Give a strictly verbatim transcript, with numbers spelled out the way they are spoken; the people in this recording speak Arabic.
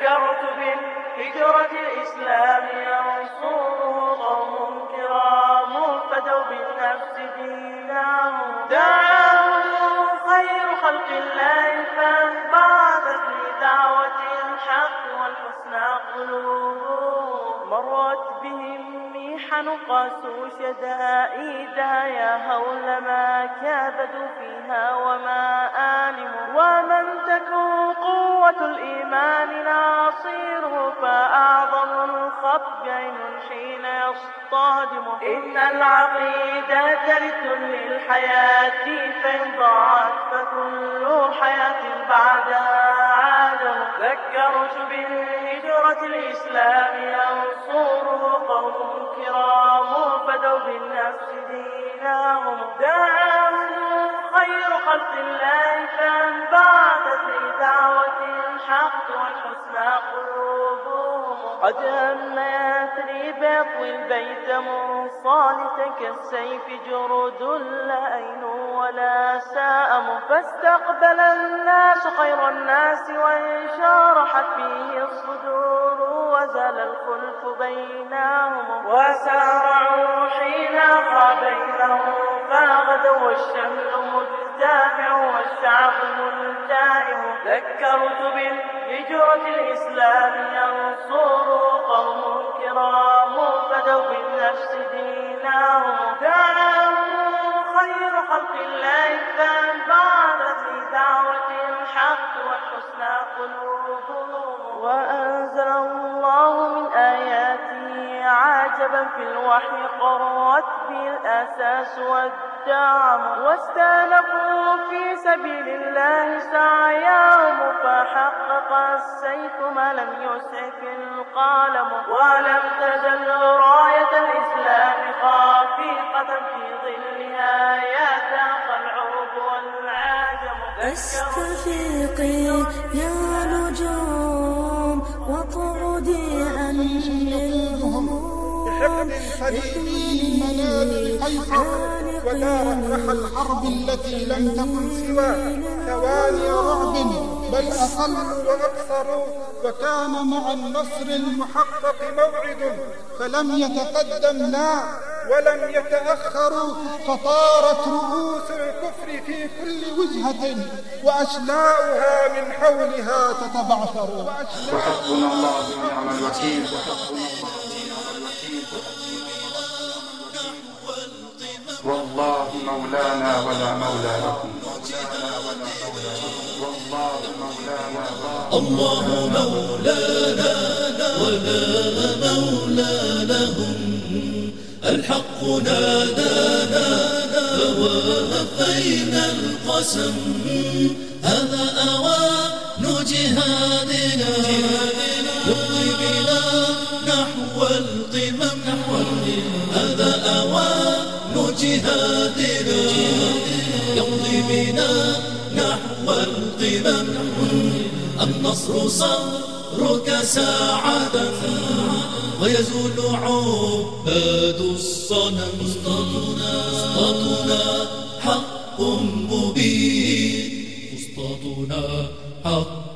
ذكرت بالهجرة الإسلام ينصره قوم كرام فدوا بالنفس دينهم. دعاهم خير خلق الله فانبعثت لدعوة الحق والحسنى قلوبهم. مرت بهم محن قاسوا شدائدها يا هول ما كابدوا فيها وما آلموا. ومن تكون قوة الإيمان ناصيره فأعظم الخطب عين حين يصطادم. إن العقيدة للذل للحياة فإن ضاعت فكل حياة بعدها عادم. ذكرت بالهجرة الإسلام ينصره قوم كرام فدوا بالنفس دينهم. دعاهم خير خلق الله فانبعثت لدعوة الحق والحسنى قلوبهم. قد هم يثرب يطوي البيت منصالتا كالسيف جرد لا أين ولا سائم. فاستقبل الناس خير الناس وانشرحت فيه الصدور وزال الخلف بينهم. وسارعوا حين خا بينهم فغدوا والشمل مجتمع والشعب ملتئم. ذكرت بالهجرة الإسلام ينصره قوم كرام فدوا بالنفس دينهم. دعاهم خير خلق الله فانبعثت لدعوة الحق والحسنى قلوبهم. وأنزل الله من آياته عجبا في الوحي قرت به الأساس والدعم. واستانفوا في سبيل الله سعيهم فحقق السيف ما لم يسعف القلم. ولم تزل راية الإسلام خافقة في ظلها يتاقى العرب والعجم. استفيقي يا نجوم وطردي عني الهموم. بحقد حديدي منال قيصر ودارت رحى الحرب التي لم تكن سوى ثواني رعب بل أقل وأكثر. وكان مع النصر المحقق موعد فلم يتقدم لا ولم يتأخروا. فطارت رؤوس الكفر في كل وجهة وأشلاؤها من حولها تتبعثر. وحسبنا الله ونعم الوكيل. والله مولانا ولا مولى لكم. والله مولانا. الله مولانا ولا مولى لهم. الحق نادانا فوافينا القسم. هذا أوان جهادنا يمضي بنا نحو القمم. هذا أوان جهادنا يمضي بنا نحو القمم. النصر صبرك ساعة ويزول عباد الصنم. فسطاطنا حق مبين. فسطاطنا حق